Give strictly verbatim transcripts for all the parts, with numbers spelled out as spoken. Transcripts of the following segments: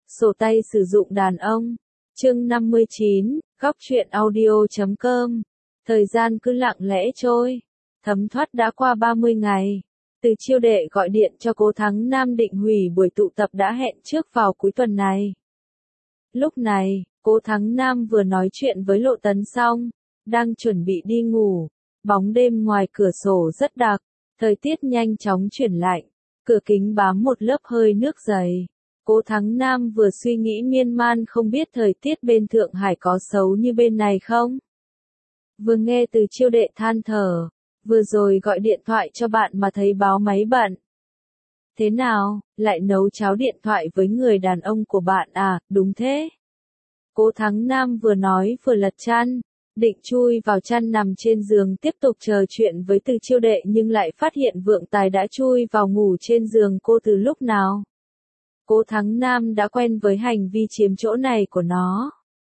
Sổ tay sử dụng đàn ông. Chương năm mươi chín, góc truyện audio chấm com. Thời gian cứ lặng lẽ trôi. Thấm thoát đã qua ba mươi ngày. Từ Chiêu Đệ gọi điện cho Cố Thắng Nam định hủy buổi tụ tập đã hẹn trước vào cuối tuần này. Lúc này, Cố Thắng Nam vừa nói chuyện với Lộ Tấn xong, đang chuẩn bị đi ngủ. Bóng đêm ngoài cửa sổ rất đặc, thời tiết nhanh chóng chuyển lạnh, cửa kính bám một lớp hơi nước dày. Cố Thắng Nam vừa suy nghĩ miên man không biết thời tiết bên Thượng Hải có xấu như bên này không. Vừa nghe Từ Chiêu Đệ than thở, vừa rồi gọi điện thoại cho bạn mà thấy báo máy bận. Thế nào, lại nấu cháo điện thoại với người đàn ông của bạn à, đúng thế. Cố Thắng Nam vừa nói vừa lật chăn, định chui vào chăn nằm trên giường tiếp tục trò chuyện với Từ Chiêu Đệ nhưng lại phát hiện Vượng Tài đã chui vào ngủ trên giường cô từ lúc nào. Cố Thắng Nam đã quen với hành vi chiếm chỗ này của nó.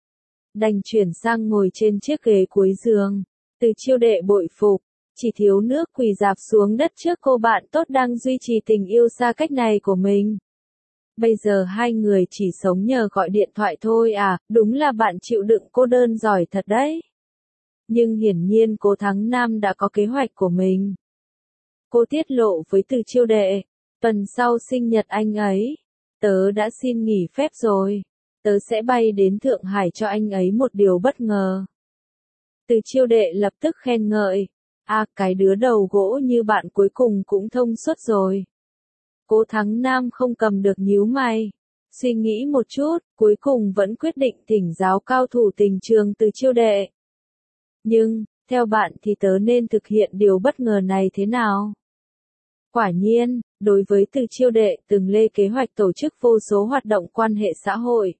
Đành chuyển sang ngồi trên chiếc ghế cuối giường. Từ Chiêu Đệ bội phục, chỉ thiếu nước quỳ rạp xuống đất trước cô bạn tốt đang duy trì tình yêu xa cách này của mình. Bây giờ hai người chỉ sống nhờ gọi điện thoại thôi à, đúng là bạn chịu đựng cô đơn giỏi thật đấy. Nhưng hiển nhiên Cố Thắng Nam đã có kế hoạch của mình. Cô tiết lộ với Từ Chiêu Đệ, tuần sau sinh nhật anh ấy, tớ đã xin nghỉ phép rồi, tớ sẽ bay đến Thượng Hải cho anh ấy một điều bất ngờ. Từ Chiêu Đệ lập tức khen ngợi, à cái đứa đầu gỗ như bạn cuối cùng cũng thông suốt rồi. Cố Thắng Nam không cầm được nhíu mày, suy nghĩ một chút, cuối cùng vẫn quyết định thỉnh giáo cao thủ tình trường Từ Chiêu Đệ. Nhưng, theo bạn thì tớ nên thực hiện điều bất ngờ này thế nào? Quả nhiên, đối với Từ Chiêu Đệ từng lê kế hoạch tổ chức vô số hoạt động quan hệ xã hội.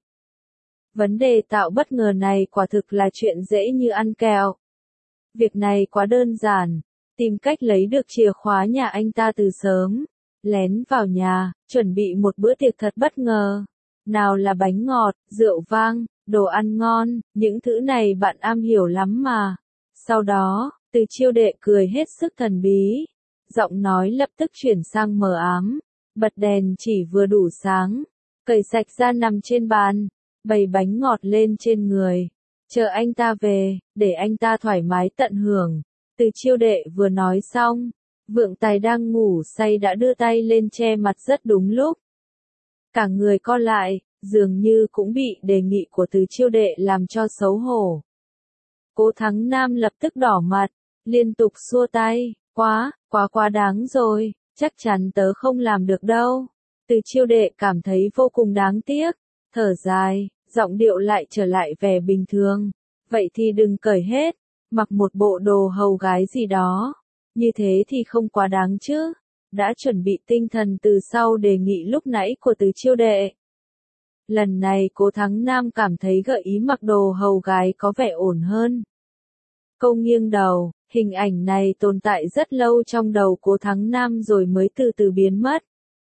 Vấn đề tạo bất ngờ này quả thực là chuyện dễ như ăn kẹo. Việc này quá đơn giản, tìm cách lấy được chìa khóa nhà anh ta từ sớm, lén vào nhà, chuẩn bị một bữa tiệc thật bất ngờ. Nào là bánh ngọt, rượu vang, đồ ăn ngon, những thứ này bạn am hiểu lắm mà. Sau đó, Từ Chiêu Đệ cười hết sức thần bí. Giọng nói lập tức chuyển sang mờ ám, bật đèn chỉ vừa đủ sáng, cởi sạch ra nằm trên bàn, bày bánh ngọt lên trên người, chờ anh ta về, để anh ta thoải mái tận hưởng. Từ Chiêu Đệ vừa nói xong, Vượng Tài đang ngủ say đã đưa tay lên che mặt rất đúng lúc. Cả người co lại, dường như cũng bị đề nghị của Từ Chiêu Đệ làm cho xấu hổ. Cố Thắng Nam lập tức đỏ mặt, liên tục xua tay. Quá, quá quá đáng rồi, chắc chắn tớ không làm được đâu. Từ Chiêu Đệ cảm thấy vô cùng đáng tiếc, thở dài, giọng điệu lại trở lại vẻ bình thường. Vậy thì đừng cởi hết, mặc một bộ đồ hầu gái gì đó. Như thế thì không quá đáng chứ. Đã chuẩn bị tinh thần từ sau đề nghị lúc nãy của Từ Chiêu Đệ. Lần này Cố Thắng Nam cảm thấy gợi ý mặc đồ hầu gái có vẻ ổn hơn. Cô nghiêng đầu. Hình ảnh này tồn tại rất lâu trong đầu Cố Thắng Nam rồi mới từ từ biến mất.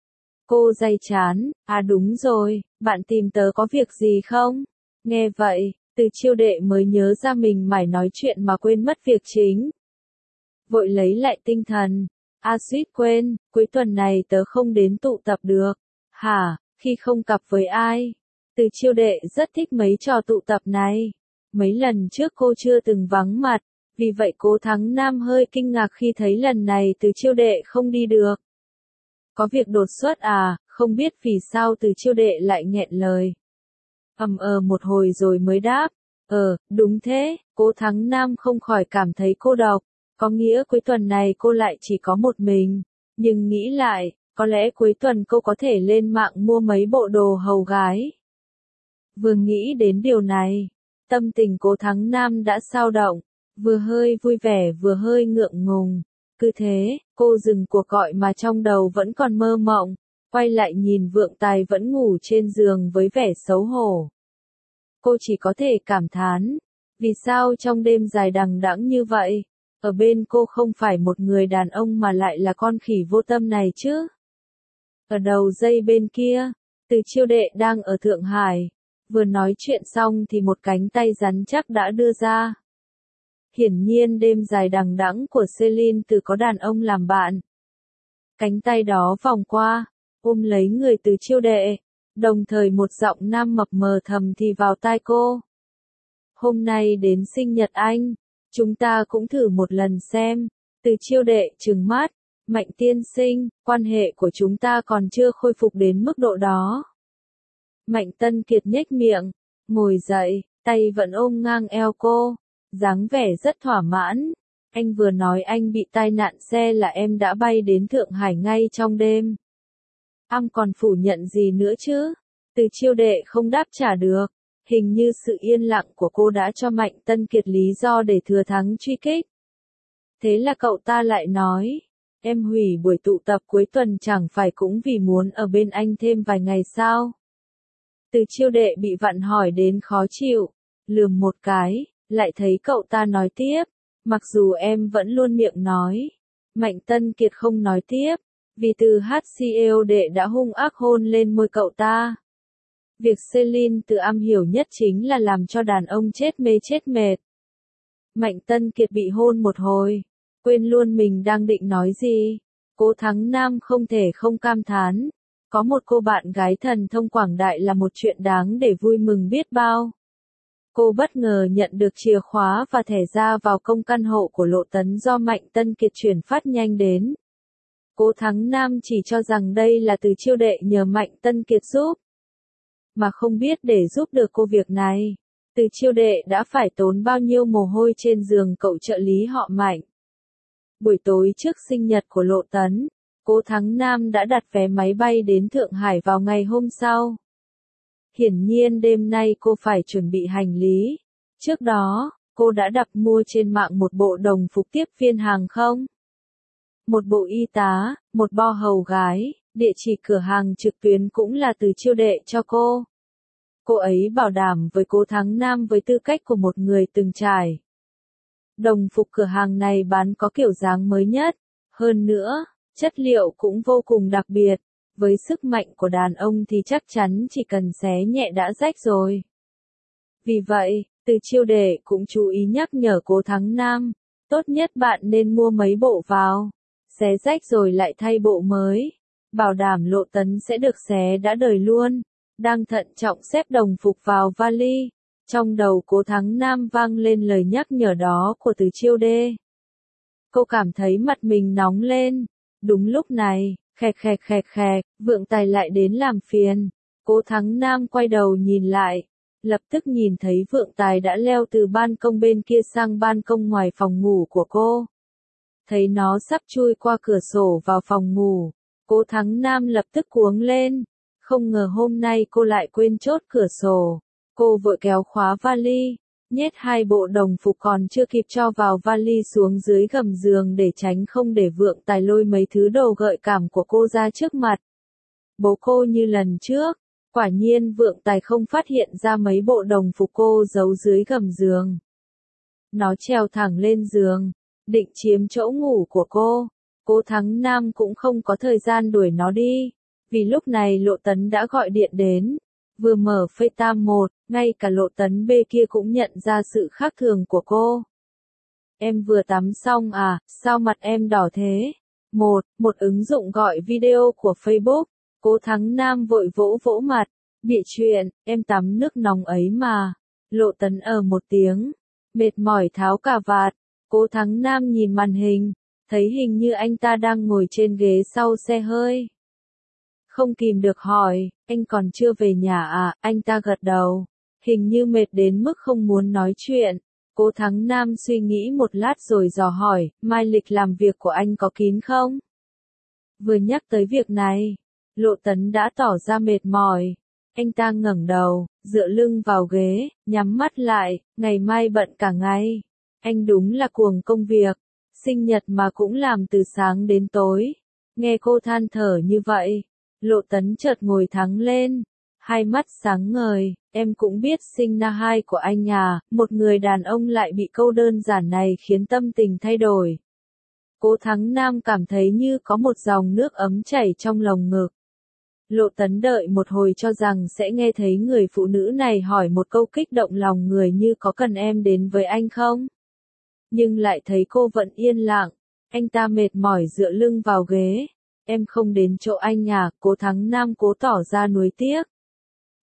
Cô day chán, à đúng rồi, bạn tìm tớ có việc gì không? Nghe vậy, Từ Chiêu Đệ mới nhớ ra mình mải nói chuyện mà quên mất việc chính. Vội lấy lại tinh thần, à suýt quên, cuối tuần này tớ không đến tụ tập được. Hả, khi không cặp với ai? Từ Chiêu Đệ rất thích mấy trò tụ tập này. Mấy lần trước cô chưa từng vắng mặt. Vì vậy Cố Thắng Nam hơi kinh ngạc khi thấy lần này Từ Chiêu Đệ không đi được. Có việc đột xuất à, không biết vì sao Từ Chiêu Đệ lại nghẹn lời. Ầm ờ một hồi rồi mới đáp, ờ, đúng thế, Cố Thắng Nam không khỏi cảm thấy cô độc, có nghĩa cuối tuần này cô lại chỉ có một mình, nhưng nghĩ lại, có lẽ cuối tuần cô có thể lên mạng mua mấy bộ đồ hầu gái. Vừa nghĩ đến điều này, tâm tình Cố Thắng Nam đã xao động. Vừa hơi vui vẻ vừa hơi ngượng ngùng. Cứ thế, cô dừng cuộc gọi mà trong đầu vẫn còn mơ mộng, quay lại nhìn Vượng Tài vẫn ngủ trên giường với vẻ xấu hổ. Cô chỉ có thể cảm thán, vì sao trong đêm dài đằng đẵng như vậy, ở bên cô không phải một người đàn ông mà lại là con khỉ vô tâm này chứ. Ở đầu dây bên kia, Từ Chiêu Đệ đang ở Thượng Hải, vừa nói chuyện xong thì một cánh tay rắn chắc đã đưa ra. Hiển nhiên đêm dài đằng đẵng của Celine từ có đàn ông làm bạn. Cánh tay đó vòng qua, ôm lấy người Từ Chiêu Đệ, Đồng thời một giọng nam mập mờ thầm thì vào tai cô. Hôm nay đến sinh nhật anh, chúng ta cũng thử một lần xem. Từ Chiêu Đệ trừng mắt, Mạnh tiên sinh, quan hệ của chúng ta còn chưa khôi phục đến mức độ đó. Mạnh Tân Kiệt nhếch miệng, ngồi dậy, tay vẫn ôm ngang eo cô, dáng vẻ rất thỏa mãn. Anh vừa nói anh bị tai nạn xe là em đã bay đến Thượng Hải ngay trong đêm. Anh còn phủ nhận gì nữa chứ? Từ Chiêu Đệ không đáp trả được. Hình như sự yên lặng của cô đã cho Mạnh Tân Kiệt lý do để thừa thắng truy kích. Thế là cậu ta lại nói, em hủy buổi tụ tập cuối tuần chẳng phải cũng vì muốn ở bên anh thêm vài ngày sao? Từ Chiêu Đệ bị vặn hỏi đến khó chịu, lườm một cái, lại thấy cậu ta nói tiếp, mặc dù em vẫn luôn miệng nói. Mạnh Tân Kiệt không nói tiếp, vì từ hát cô Đệ đã hung ác hôn lên môi cậu ta. Việc Celine tự am hiểu nhất chính là làm cho đàn ông chết mê chết mệt. Mạnh Tân Kiệt bị hôn một hồi, quên luôn mình đang định nói gì. Cố Thắng Nam không thể không cam thán. Có một cô bạn gái thần thông quảng đại là một chuyện đáng để vui mừng biết bao. Cô bất ngờ nhận được chìa khóa và thẻ ra vào công căn hộ của Lộ Tấn do Mạnh Tân Kiệt chuyển phát nhanh đến. Cố Thắng Nam chỉ cho rằng đây là Từ Chiêu Đệ nhờ Mạnh Tân Kiệt giúp. Mà không biết để giúp được cô việc này, Từ Chiêu Đệ đã phải tốn bao nhiêu mồ hôi trên giường cậu trợ lý họ Mạnh. Buổi tối trước sinh nhật của Lộ Tấn, Cố Thắng Nam đã đặt vé máy bay đến Thượng Hải vào ngày hôm sau. Hiển nhiên đêm nay cô phải chuẩn bị hành lý. Trước đó, cô đã đặt mua trên mạng một bộ đồng phục tiếp viên hàng không, một bộ y tá, một bo hầu gái, địa chỉ cửa hàng trực tuyến cũng là Từ Chiêu Đệ cho cô. Cô ấy bảo đảm với Cố Thắng Nam với tư cách của một người từng trải. Đồng phục cửa hàng này bán có kiểu dáng mới nhất, hơn nữa, chất liệu cũng vô cùng đặc biệt, với sức mạnh của đàn ông thì chắc chắn chỉ cần xé nhẹ đã rách rồi. Vì vậy, Từ Chiêu Đệ cũng chú ý nhắc nhở Cố Thắng Nam, tốt nhất bạn nên mua mấy bộ vào, xé rách rồi lại thay bộ mới, bảo đảm Lộ Tấn sẽ được xé đã đời luôn. Đang thận trọng xếp đồng phục vào vali, trong đầu Cố Thắng Nam vang lên lời nhắc nhở đó của Từ Chiêu Đệ. Cô cảm thấy mặt mình nóng lên. Đúng lúc này, khẹt khẹt khẹt khẹt, Vượng Tài lại đến làm phiền. Cố Thắng Nam quay đầu nhìn lại, lập tức nhìn thấy Vượng Tài đã leo từ ban công bên kia sang ban công ngoài phòng ngủ của cô. Thấy nó sắp chui qua cửa sổ vào phòng ngủ, Cố Thắng Nam lập tức cuống lên. Không ngờ hôm nay cô lại quên chốt cửa sổ. Cô vội kéo khóa vali, nhét hai bộ đồng phục còn chưa kịp cho vào vali xuống dưới gầm giường để tránh không để Vượng Tài lôi mấy thứ đồ gợi cảm của cô ra trước mặt. Bố cô như lần trước, quả nhiên Vượng Tài không phát hiện ra mấy bộ đồng phục cô giấu dưới gầm giường. Nó trèo thẳng lên giường, định chiếm chỗ ngủ của cô. Cố Thắng Nam cũng không có thời gian đuổi nó đi, vì lúc này Lộ Tấn đã gọi điện đến. Vừa mở FaceTime một, ngay cả Lộ Tấn B kia cũng nhận ra sự khác thường của cô. Em vừa tắm xong à, sao mặt em đỏ thế? Một, một ứng dụng gọi video của Facebook. Cố Thắng Nam vội vỗ vỗ mặt, bịa chuyện, em tắm nước nóng ấy mà. Lộ Tấn ở một tiếng, mệt mỏi tháo cà vạt. Cố Thắng Nam nhìn màn hình, thấy hình như anh ta đang ngồi trên ghế sau xe hơi. Không kìm được hỏi, anh còn chưa về nhà à? Anh ta gật đầu, hình như mệt đến mức không muốn nói chuyện. Cố Thắng Nam suy nghĩ một lát rồi dò hỏi, mai lịch làm việc của anh có kín không? Vừa nhắc tới việc này, Lộ Tấn đã tỏ ra mệt mỏi. Anh ta ngẩng đầu, dựa lưng vào ghế, nhắm mắt lại, ngày mai bận cả ngày. Anh đúng là cuồng công việc, sinh nhật mà cũng làm từ sáng đến tối. Nghe cô than thở như vậy, Lộ Tấn chợt ngồi thẳng lên, hai mắt sáng ngời, em cũng biết sinh na hai của anh à, một người đàn ông lại bị câu đơn giản này khiến tâm tình thay đổi. Cố Thắng Nam cảm thấy như có một dòng nước ấm chảy trong lồng ngực. Lộ Tấn đợi một hồi cho rằng sẽ nghe thấy người phụ nữ này hỏi một câu kích động lòng người như có cần em đến với anh không? Nhưng lại thấy cô vẫn yên lặng, anh ta mệt mỏi dựa lưng vào ghế. Em không đến chỗ anh à? Cố Thắng Nam cố tỏ ra nuối tiếc.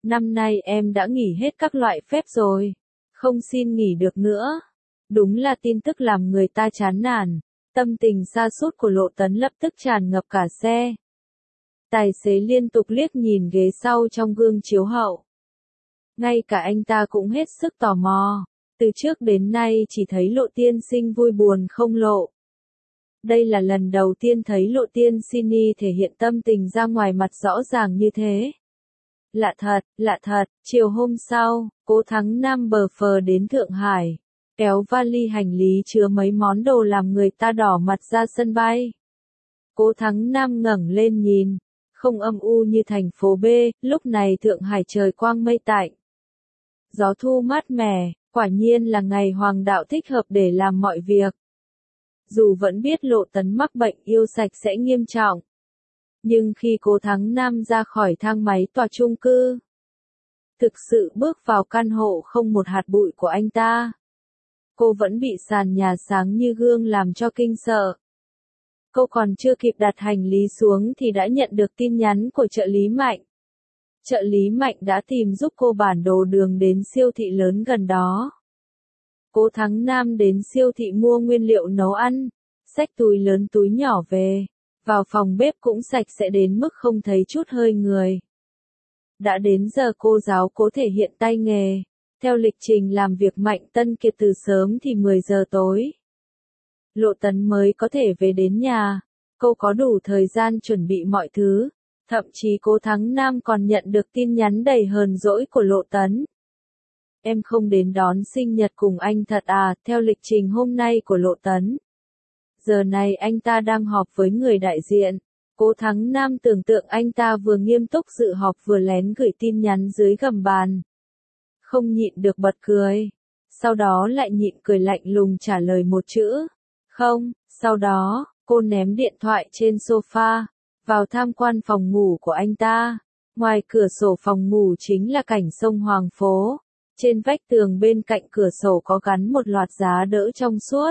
Năm nay em đã nghỉ hết các loại phép rồi. Không xin nghỉ được nữa. Đúng là tin tức làm người ta chán nản. Tâm tình sa sút của Lộ Tấn lập tức tràn ngập cả xe. Tài xế liên tục liếc nhìn ghế sau trong gương chiếu hậu. Ngay cả anh ta cũng hết sức tò mò. Từ trước đến nay chỉ thấy Lộ tiên sinh vui buồn không lộ. Đây là lần đầu tiên thấy Lộ tiên sinh thể hiện tâm tình ra ngoài mặt rõ ràng như thế. Lạ thật, lạ thật, chiều hôm sau, Cố Thắng Nam bờ phờ đến Thượng Hải, kéo vali hành lý chứa mấy món đồ làm người ta đỏ mặt ra sân bay. Cố Thắng Nam ngẩng lên nhìn, không âm u như thành phố B, lúc này Thượng Hải trời quang mây tạnh. Gió thu mát mẻ, quả nhiên là ngày hoàng đạo thích hợp để làm mọi việc. Dù vẫn biết Lộ Tấn mắc bệnh yêu sạch sẽ nghiêm trọng. Nhưng khi Cố Thắng Nam ra khỏi thang máy tòa chung cư, thực sự bước vào căn hộ không một hạt bụi của anh ta, cô vẫn bị sàn nhà sáng như gương làm cho kinh sợ. Cô còn chưa kịp đặt hành lý xuống thì đã nhận được tin nhắn của trợ lý Mạnh. Trợ lý Mạnh đã tìm giúp cô bản đồ đường đến siêu thị lớn gần đó. Cố Thắng Nam đến siêu thị mua nguyên liệu nấu ăn, xách túi lớn túi nhỏ về. Vào phòng bếp cũng sạch sẽ đến mức không thấy chút hơi người. Đã đến giờ cô giáo cố thể hiện tay nghề. Theo lịch trình làm việc Mạnh Tân Kiệt từ sớm thì mười giờ tối. Lộ Tấn mới có thể về đến nhà. Cô có đủ thời gian chuẩn bị mọi thứ. Thậm chí Cố Thắng Nam còn nhận được tin nhắn đầy hờn dỗi của Lộ Tấn. Em không đến đón sinh nhật cùng anh thật à, theo lịch trình hôm nay của Lộ Tấn. Giờ này anh ta đang họp với người đại diện. Cố Thắng Nam tưởng tượng anh ta vừa nghiêm túc dự họp vừa lén gửi tin nhắn dưới gầm bàn. Không nhịn được bật cười. Sau đó lại nhịn cười lạnh lùng trả lời một chữ. Không, sau đó, cô ném điện thoại trên sofa, vào tham quan phòng ngủ của anh ta. Ngoài cửa sổ phòng ngủ chính là cảnh sông Hoàng Phố. Trên vách tường bên cạnh cửa sổ có gắn một loạt giá đỡ trong suốt.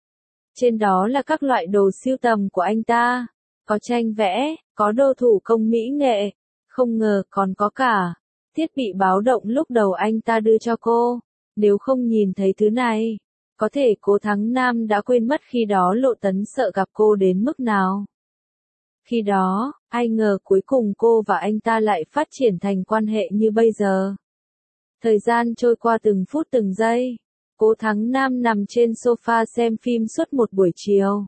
Trên đó là các loại đồ sưu tầm của anh ta. Có tranh vẽ, có đồ thủ công mỹ nghệ. Không ngờ còn có cả thiết bị báo động lúc đầu anh ta đưa cho cô. Nếu không nhìn thấy thứ này, có thể Cố Thắng Nam đã quên mất khi đó Lộ Tấn sợ gặp cô đến mức nào. Khi đó, ai ngờ cuối cùng cô và anh ta lại phát triển thành quan hệ như bây giờ. Thời gian trôi qua từng phút từng giây. Cố Thắng Nam nằm trên sofa xem phim suốt một buổi chiều.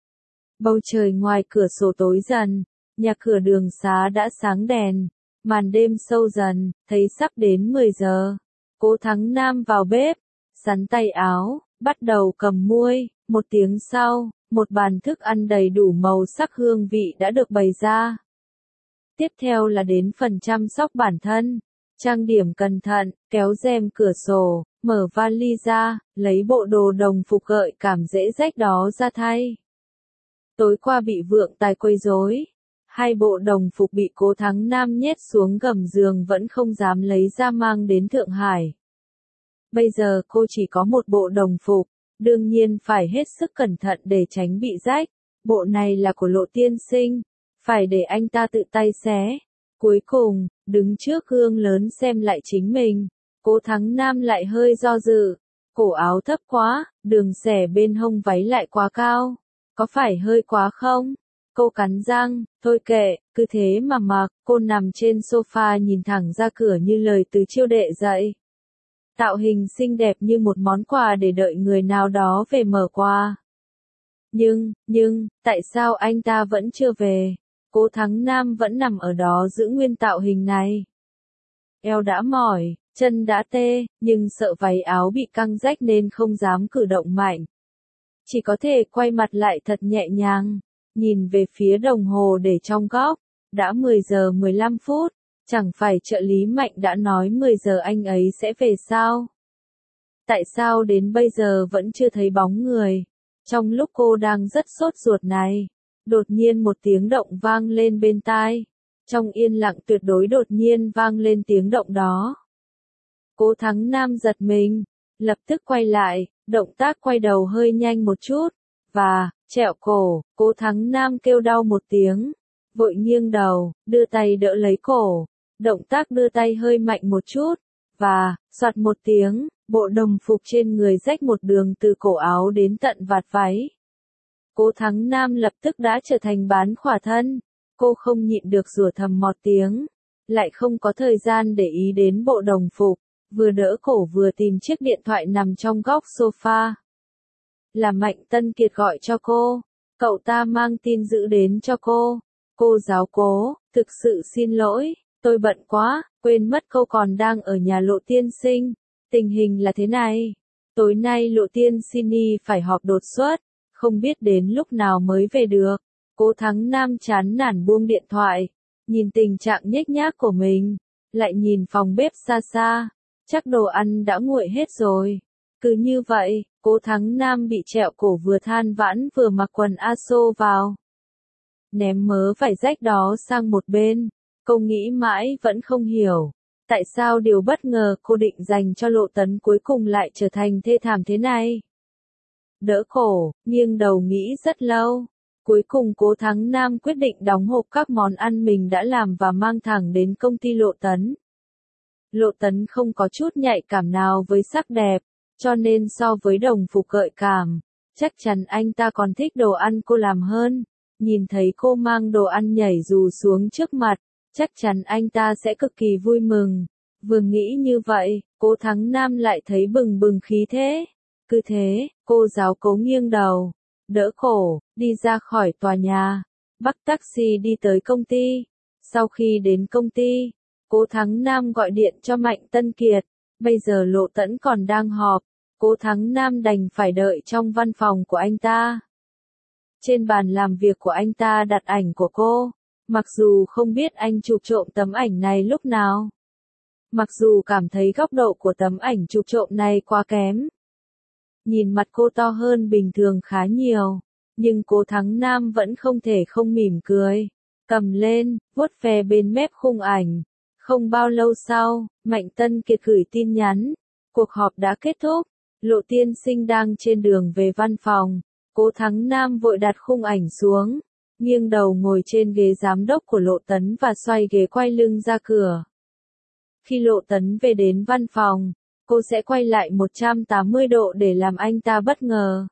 Bầu trời ngoài cửa sổ tối dần, nhà cửa đường xá đã sáng đèn, màn đêm sâu dần, thấy sắp đến mười giờ. Cố Thắng Nam vào bếp, sắn tay áo, bắt đầu cầm muôi. Một tiếng sau, một bàn thức ăn đầy đủ màu sắc hương vị đã được bày ra. Tiếp theo là đến phần chăm sóc bản thân. Trang điểm cẩn thận, kéo rèm cửa sổ, mở vali ra, lấy bộ đồ đồng phục gợi cảm dễ rách đó ra thay. Tối qua bị Vượng Tài quấy rối, hai bộ đồng phục bị Cố Thắng Nam nhét xuống gầm giường vẫn không dám lấy ra mang đến Thượng Hải. Bây giờ cô chỉ có một bộ đồng phục, đương nhiên phải hết sức cẩn thận để tránh bị rách. Bộ này là của Lộ tiên sinh, phải để anh ta tự tay xé. Cuối cùng, đứng trước gương lớn xem lại chính mình, Cố Thắng Nam lại hơi do dự. Cổ áo thấp quá, đường xẻ bên hông váy lại quá cao. Có phải hơi quá không? Cô cắn răng, thôi kệ, cứ thế mà mặc. Cô nằm trên sofa nhìn thẳng ra cửa như lời từ chiêu đệ dạy. Tạo hình xinh đẹp như một món quà để đợi người nào đó về mở quà. Nhưng, nhưng, tại sao anh ta vẫn chưa về? Cố Thắng Nam vẫn nằm ở đó giữ nguyên tạo hình này. Eo đã mỏi, chân đã tê, nhưng sợ váy áo bị căng rách nên không dám cử động mạnh. Chỉ có thể quay mặt lại thật nhẹ nhàng, nhìn về phía đồng hồ để trong góc. Đã mười giờ mười lăm phút, chẳng phải trợ lý Mạnh đã nói mười giờ anh ấy sẽ về sao? Tại sao đến bây giờ vẫn chưa thấy bóng người? Trong lúc cô đang rất sốt ruột này, đột nhiên một tiếng động vang lên bên tai. Trong yên lặng tuyệt đối đột nhiên vang lên tiếng động đó. Cố Thắng Nam giật mình, lập tức quay lại, động tác quay đầu hơi nhanh một chút, và, trẹo cổ, Cố Thắng Nam kêu đau một tiếng, vội nghiêng đầu, đưa tay đỡ lấy cổ, động tác đưa tay hơi mạnh một chút, và, soạt một tiếng, bộ đồng phục trên người rách một đường từ cổ áo đến tận vạt váy. Cố Thắng Nam lập tức đã trở thành bán khỏa thân, cô không nhịn được rủa thầm một tiếng, lại không có thời gian để ý đến bộ đồng phục, vừa đỡ cổ vừa tìm chiếc điện thoại nằm trong góc sofa. Là Mạnh Tân Kiệt gọi cho cô, cậu ta mang tin dữ đến cho cô. Cô giáo Cố, thực sự xin lỗi, tôi bận quá, quên mất cô còn đang ở nhà Lộ tiên sinh. Tình hình là thế này, tối nay Lộ tiên sinh phải họp đột xuất, không biết đến lúc nào mới về được. Cố Thắng Nam chán nản buông điện thoại, nhìn tình trạng nhếch nhác của mình, lại nhìn phòng bếp xa xa, chắc đồ ăn đã nguội hết rồi. Cứ như vậy, Cố Thắng Nam bị trẹo cổ vừa than vãn vừa mặc quần a xô vào. Ném mớ vải rách đó sang một bên, cô nghĩ mãi vẫn không hiểu, tại sao điều bất ngờ cô định dành cho Lộ Tấn cuối cùng lại trở thành thê thảm thế này. Đỡ cổ, nghiêng đầu nghĩ rất lâu, cuối cùng Cố Thắng Nam quyết định đóng hộp các món ăn mình đã làm và mang thẳng đến công ty Lộ Tấn. Lộ Tấn không có chút nhạy cảm nào với sắc đẹp, cho nên so với đồng phục gợi cảm, chắc chắn anh ta còn thích đồ ăn cô làm hơn. Nhìn thấy cô mang đồ ăn nhảy dù xuống trước mặt, chắc chắn anh ta sẽ cực kỳ vui mừng. Vừa nghĩ như vậy, Cố Thắng Nam lại thấy bừng bừng khí thế. Cứ thế, cô giáo Cố nghiêng đầu, đỡ cổ, đi ra khỏi tòa nhà, bắt taxi đi tới công ty. Sau khi đến công ty, Cố Thắng Nam gọi điện cho Mạnh Tân Kiệt, bây giờ Lộ Tấn còn đang họp, Cố Thắng Nam đành phải đợi trong văn phòng của anh ta. Trên bàn làm việc của anh ta đặt ảnh của cô, mặc dù không biết anh chụp trộm tấm ảnh này lúc nào. Mặc dù cảm thấy góc độ của tấm ảnh chụp trộm này quá kém. Nhìn mặt cô to hơn bình thường khá nhiều, nhưng Cố Thắng Nam vẫn không thể không mỉm cười. Cầm lên, vuốt ve bên mép khung ảnh. Không bao lâu sau, Mạnh Tân Kiệt gửi tin nhắn. Cuộc họp đã kết thúc, Lộ tiên sinh đang trên đường về văn phòng. Cố Thắng Nam vội đặt khung ảnh xuống, nghiêng đầu ngồi trên ghế giám đốc của Lộ Tấn và xoay ghế quay lưng ra cửa. Khi Lộ Tấn về đến văn phòng, cô sẽ quay lại một trăm tám mươi độ để làm anh ta bất ngờ.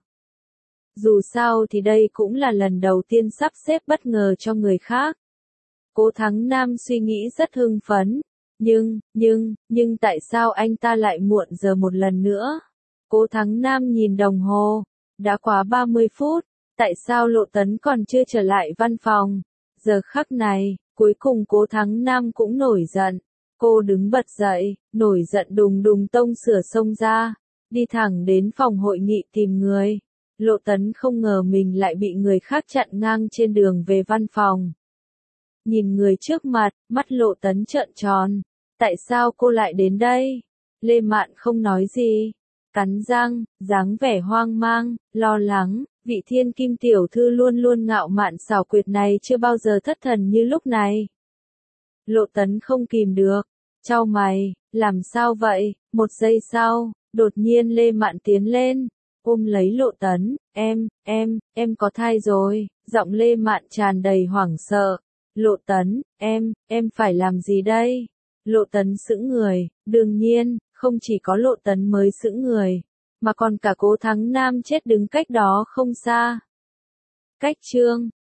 Dù sao thì đây cũng là lần đầu tiên sắp xếp bất ngờ cho người khác. Cố Thắng Nam suy nghĩ rất hưng phấn, nhưng, nhưng, nhưng tại sao anh ta lại muộn giờ một lần nữa? Cố Thắng Nam nhìn đồng hồ. Đã quá ba mươi phút, tại sao Lộ Tấn còn chưa trở lại văn phòng? Giờ khắc này, cuối cùng Cố Thắng Nam cũng nổi giận. Cô đứng bật dậy, nổi giận đùng đùng tông sửa xông ra, đi thẳng đến phòng hội nghị tìm người. Lộ Tấn không ngờ mình lại bị người khác chặn ngang trên đường về văn phòng. Nhìn người trước mặt, mắt Lộ Tấn trợn tròn. Tại sao cô lại đến đây? Lê Mạn không nói gì. Cắn răng, dáng vẻ hoang mang, lo lắng, vị thiên kim tiểu thư luôn luôn ngạo mạn xảo quyệt này chưa bao giờ thất thần như lúc này. Lộ Tấn không kìm được, chau mày, làm sao vậy? Một giây sau, đột nhiên Lê Mạn tiến lên, ôm lấy Lộ Tấn, em, em, em có thai rồi, giọng Lê Mạn tràn đầy hoảng sợ. Lộ Tấn, em, em phải làm gì đây? Lộ Tấn sững người, đương nhiên, không chỉ có Lộ Tấn mới sững người, mà còn cả Cố Thắng Nam chết đứng cách đó không xa. Cách chương